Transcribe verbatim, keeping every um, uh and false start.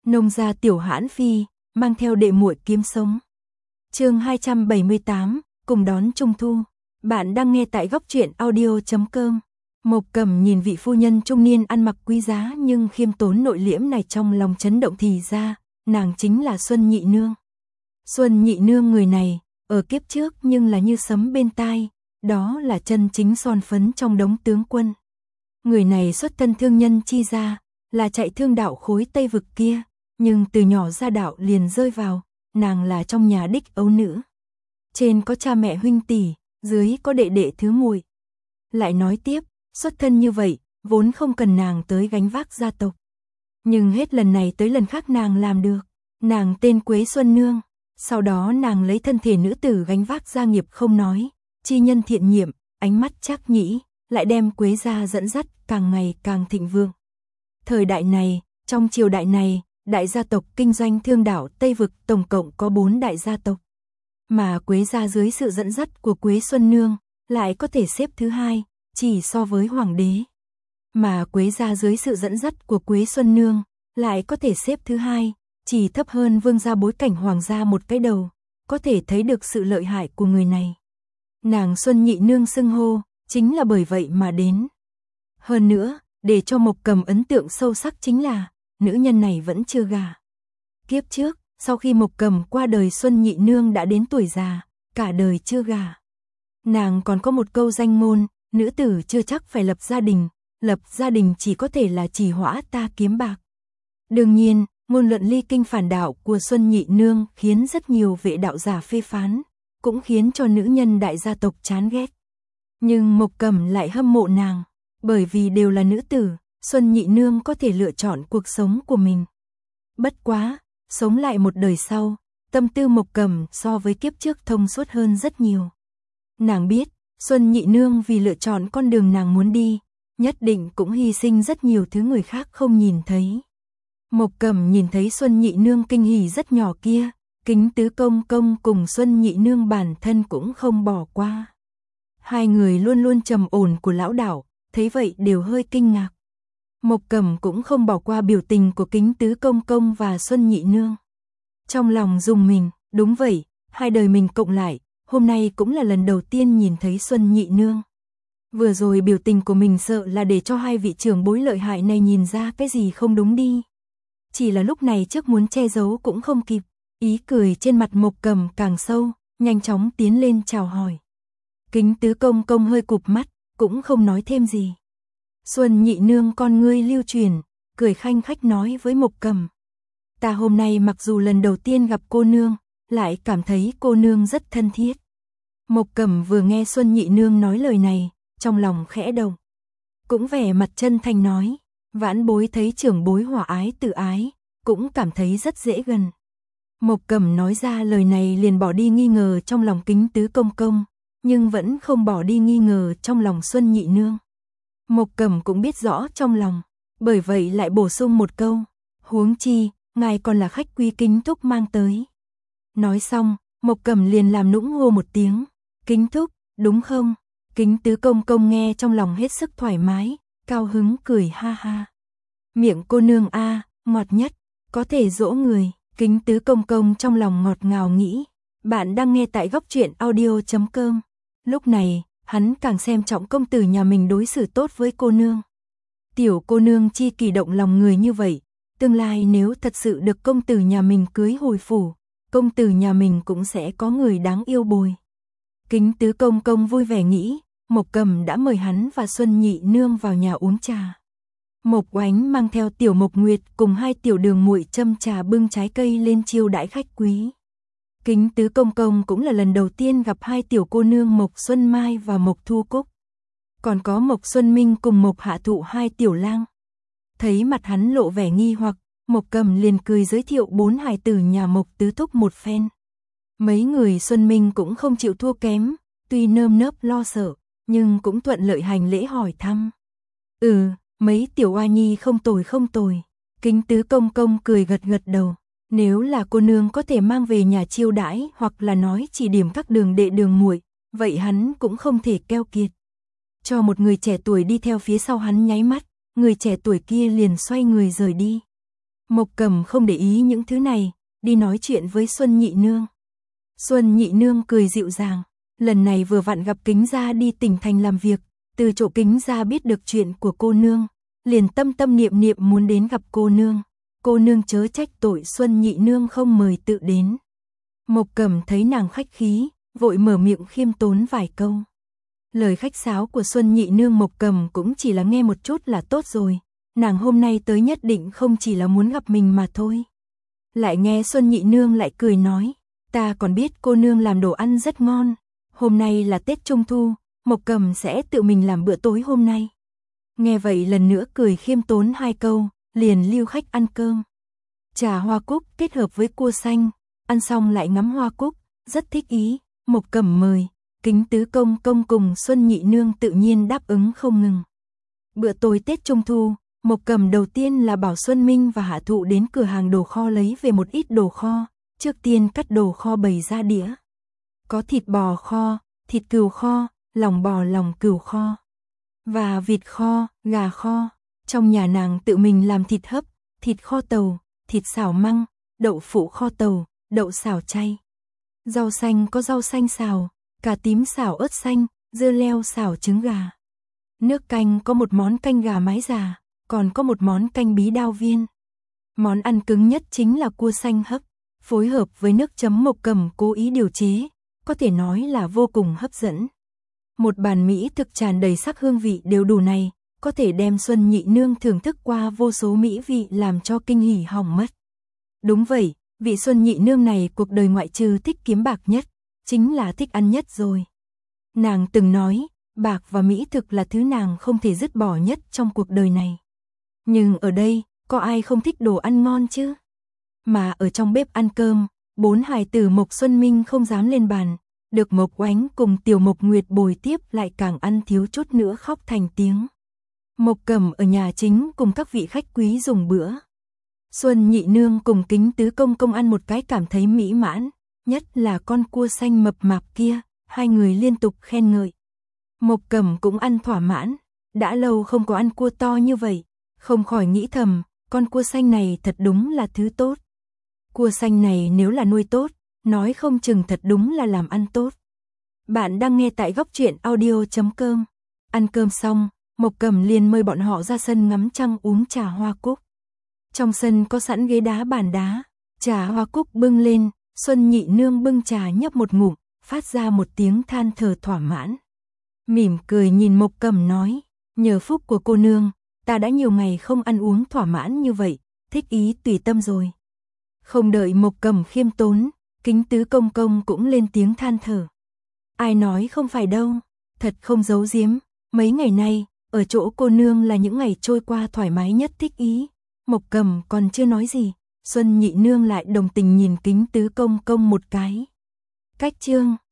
Nông gia tiểu hãn phi, mang theo đệ muội kiếm sống. Chương hai trăm bảy mươi tám, cùng đón Trung thu. Bạn đang nghe tại góc truyện audio chấm com. Mộc Cẩm nhìn vị phu nhân trung niên ăn mặc quý giá nhưng khiêm tốn nội liễm này trong lòng chấn động thì ra, nàng chính là Xuân Nhị Nương. Xuân Nhị Nương người này, ở kiếp trước nhưng là như sấm bên tai, đó là chân chính son phấn trong đống tướng quân. Người này xuất thân thương nhân chi gia, là chạy thương đạo khối Tây vực kia, nhưng từ nhỏ ra đạo liền rơi vào, nàng là trong nhà đích ấu nữ. Trên có cha mẹ huynh tỷ, dưới có đệ đệ thứ muội. Lại nói tiếp, xuất thân như vậy, vốn không cần nàng tới gánh vác gia tộc. Nhưng hết lần này tới lần khác nàng làm được. Nàng tên Quế Xuân Nương, sau đó nàng lấy thân thể nữ tử gánh vác gia nghiệp không nói, chi nhân thiện nhiệm, ánh mắt trác nhĩ, lại đem Quế gia dẫn dắt càng ngày càng thịnh vượng. Thời đại này, trong triều đại này, đại gia tộc kinh doanh thương đảo Tây vực tổng cộng có bốn đại gia tộc. Mà Quế gia dưới sự dẫn dắt của Quế Xuân Nương, lại có thể xếp thứ hai, chỉ so với hoàng đế. Mà Quế gia dưới sự dẫn dắt của Quế Xuân Nương, lại có thể xếp thứ hai, chỉ thấp hơn vương gia bối cảnh hoàng gia một cái đầu, có thể thấy được sự lợi hại của người này. Nàng Xuân Nhị Nương xưng hô, chính là bởi vậy mà đến. Hơn nữa, để cho Mộc Cẩm ấn tượng sâu sắc chính là, nữ nhân này vẫn chưa gả. Kiếp trước, sau khi Mộc Cẩm qua đời Xuân Nhị Nương đã đến tuổi già, cả đời chưa gả. Nàng còn có một câu danh ngôn, nữ tử chưa chắc phải lập gia đình, lập gia đình chỉ có thể là chỉ hõa ta kiếm bạc. Đương nhiên, ngôn luận ly kinh phản đạo của Xuân Nhị Nương khiến rất nhiều vệ đạo giả phê phán, cũng khiến cho nữ nhân đại gia tộc chán ghét. Nhưng Mộc Cẩm lại hâm mộ nàng, bởi vì đều là nữ tử, Xuân Nhị Nương có thể lựa chọn cuộc sống của mình. Bất quá, sống lại một đời sau, tâm tư Mộc Cẩm so với kiếp trước thông suốt hơn rất nhiều. Nàng biết, Xuân Nhị Nương vì lựa chọn con đường nàng muốn đi, nhất định cũng hy sinh rất nhiều thứ người khác không nhìn thấy. Mộc Cẩm nhìn thấy Xuân Nhị Nương kinh hỉ rất nhỏ kia, Kính Tứ Công Công cùng Xuân Nhị Nương bản thân cũng không bỏ qua. Hai người luôn luôn trầm ổn của lão đảo, thấy vậy đều hơi kinh ngạc. Mộc Cẩm cũng không bỏ qua biểu tình của Kính Tứ Công Công và Xuân Nhị Nương. Trong lòng rùng mình, đúng vậy, hai đời mình cộng lại, hôm nay cũng là lần đầu tiên nhìn thấy Xuân Nhị Nương. Vừa rồi biểu tình của mình sợ là để cho hai vị trưởng bối lợi hại này nhìn ra cái gì không đúng đi. Chỉ là lúc này trước muốn che giấu cũng không kịp, ý cười trên mặt Mộc Cẩm càng sâu, nhanh chóng tiến lên chào hỏi. Kính Tứ Công Công hơi cụp mắt, cũng không nói thêm gì. Xuân Nhị Nương con ngươi lưu truyền, cười khanh khách nói với Mộc Cẩm. Ta hôm nay mặc dù lần đầu tiên gặp cô nương, lại cảm thấy cô nương rất thân thiết. Mộc Cẩm vừa nghe Xuân Nhị Nương nói lời này, trong lòng khẽ động. Cũng vẻ mặt chân thành nói, vãn bối thấy trưởng bối hòa ái tự ái, cũng cảm thấy rất dễ gần. Mộc Cẩm nói ra lời này liền bỏ đi nghi ngờ trong lòng Kính Tứ Công Công, nhưng vẫn không bỏ đi nghi ngờ trong lòng Xuân Nhị Nương. Mộc Cẩm cũng biết rõ trong lòng, bởi vậy lại bổ sung một câu, huống chi, ngài còn là khách quý Kính Thúc mang tới. Nói xong, Mộc Cẩm liền làm nũng hô một tiếng, Kính Thúc, đúng không? Kính Tứ Công Công nghe trong lòng hết sức thoải mái, cao hứng cười ha ha. Miệng cô nương a, ngọt nhất, có thể dỗ người. Kính Tứ Công Công trong lòng ngọt ngào nghĩ. Bạn đang nghe tại góc truyện audio chấm com. Lúc này, hắn càng xem trọng công tử nhà mình đối xử tốt với cô nương. Tiểu cô nương chi kỳ động lòng người như vậy, tương lai nếu thật sự được công tử nhà mình cưới hồi phủ, công tử nhà mình cũng sẽ có người đáng yêu bồi. Kính Tứ Công Công vui vẻ nghĩ, Mộc Cẩm đã mời hắn và Xuân Nhị Nương vào nhà uống trà. Mộc Oánh mang theo Tiểu Mộc Nguyệt cùng hai tiểu đường muội châm trà bưng trái cây lên chiêu đãi khách quý. Kính Tứ Công Công cũng là lần đầu tiên gặp hai tiểu cô nương Mộc Xuân Mai và Mộc Thu Cúc. Còn có Mộc Xuân Minh cùng Mộc Hạ Thụ hai tiểu lang. Thấy mặt hắn lộ vẻ nghi hoặc, Mộc Cẩm liền cười giới thiệu bốn hài tử nhà Mộc Tứ Thúc một phen. Mấy người Xuân Minh cũng không chịu thua kém, tuy nơm nớp lo sợ, nhưng cũng thuận lợi hành lễ hỏi thăm. Ừ, mấy tiểu oa nhi không tồi không tồi. Kính Tứ Công Công cười gật gật đầu. Nếu là cô nương có thể mang về nhà chiêu đãi hoặc là nói chỉ điểm các đường đệ đường muội, vậy hắn cũng không thể keo kiệt. Cho một người trẻ tuổi đi theo phía sau hắn nháy mắt, người trẻ tuổi kia liền xoay người rời đi. Mộc Cầm không để ý những thứ này, đi nói chuyện với Xuân Nhị Nương. Xuân Nhị Nương cười dịu dàng, lần này vừa vặn gặp Kính gia đi tỉnh thành làm việc, từ chỗ Kính gia biết được chuyện của cô nương, liền tâm tâm niệm niệm muốn đến gặp cô nương. Cô nương chớ trách tội Xuân Nhị Nương không mời tự đến. Mộc Cầm thấy nàng khách khí, vội mở miệng khiêm tốn vài câu. Lời khách sáo của Xuân Nhị Nương Mộc Cầm cũng chỉ là nghe một chút là tốt rồi, nàng hôm nay tới nhất định không chỉ là muốn gặp mình mà thôi. Lại nghe Xuân Nhị Nương lại cười nói, ta còn biết cô nương làm đồ ăn rất ngon, hôm nay là Tết Trung Thu, Mộc Cầm sẽ tự mình làm bữa tối hôm nay. Nghe vậy lần nữa cười khiêm tốn hai câu, liền lưu khách ăn cơm. Trà hoa cúc kết hợp với cua xanh, ăn xong lại ngắm hoa cúc, rất thích ý. Mộc Cầm mời, Kính tứ công công cùng Xuân Nhị Nương tự nhiên đáp ứng không ngừng. Bữa tối Tết Trung Thu, Mộc Cầm đầu tiên là bảo Xuân Minh và Hạ Thụ đến cửa hàng đồ kho lấy về một ít đồ kho, trước tiên cắt đồ kho bày ra đĩa. Có thịt bò kho, thịt cừu kho, lòng bò lòng cừu kho, và vịt kho, gà kho. Trong nhà nàng tự mình làm thịt hấp, thịt kho tàu, thịt xào măng, đậu phụ kho tàu, đậu xào chay. Rau xanh có rau xanh xào, cà tím xào ớt xanh, dưa leo xào trứng gà. Nước canh có một món canh gà mái già, còn có một món canh bí đao viên. Món ăn cứng nhất chính là cua xanh hấp, phối hợp với nước chấm Mộc Cầm cố ý điều chế, có thể nói là vô cùng hấp dẫn. Một bàn mỹ thực tràn đầy sắc hương vị đều đủ này, có thể đem Xuân Nhị Nương thưởng thức qua vô số mỹ vị làm cho kinh hỉ hỏng mất. Đúng vậy, vị Xuân Nhị Nương này cuộc đời ngoại trừ thích kiếm bạc nhất, chính là thích ăn nhất rồi. Nàng từng nói, bạc và mỹ thực là thứ nàng không thể dứt bỏ nhất trong cuộc đời này. Nhưng ở đây, có ai không thích đồ ăn ngon chứ? Mà ở trong bếp ăn cơm, bốn hài tử Mộc Xuân Minh không dám lên bàn, được Mộc Oánh cùng Tiểu Mộc Nguyệt bồi tiếp lại càng ăn thiếu chút nữa khóc thành tiếng. Mộc Cầm ở nhà chính cùng các vị khách quý dùng bữa. Xuân Nhị Nương cùng Kính tứ công công ăn một cái cảm thấy mỹ mãn, nhất là con cua xanh mập mạp kia, hai người liên tục khen ngợi. Mộc Cầm cũng ăn thỏa mãn, đã lâu không có ăn cua to như vậy, không khỏi nghĩ thầm, con cua xanh này thật đúng là thứ tốt. Cua xanh này nếu là nuôi tốt, nói không chừng thật đúng là làm ăn tốt. Bạn đang nghe tại góc truyện audio chấm com. Ăn cơm xong, Mộc Cầm liền mời bọn họ ra sân ngắm trăng uống trà hoa cúc. Trong sân có sẵn ghế đá bàn đá, trà hoa cúc bưng lên, Xuân Nhị Nương bưng trà nhấp một ngụm, phát ra một tiếng than thở thỏa mãn. Mỉm cười nhìn Mộc Cầm nói, nhờ phúc của cô nương, ta đã nhiều ngày không ăn uống thỏa mãn như vậy, thích ý tùy tâm rồi. Không đợi Mộc Cầm khiêm tốn, Kính tứ công công cũng lên tiếng than thở. Ai nói không phải đâu, thật không giấu giếm, mấy ngày nay, ở chỗ cô nương là những ngày trôi qua thoải mái nhất thích ý. Mộc Cầm còn chưa nói gì, Xuân Nhị Nương lại đồng tình nhìn Kính tứ công công một cái. Cách chương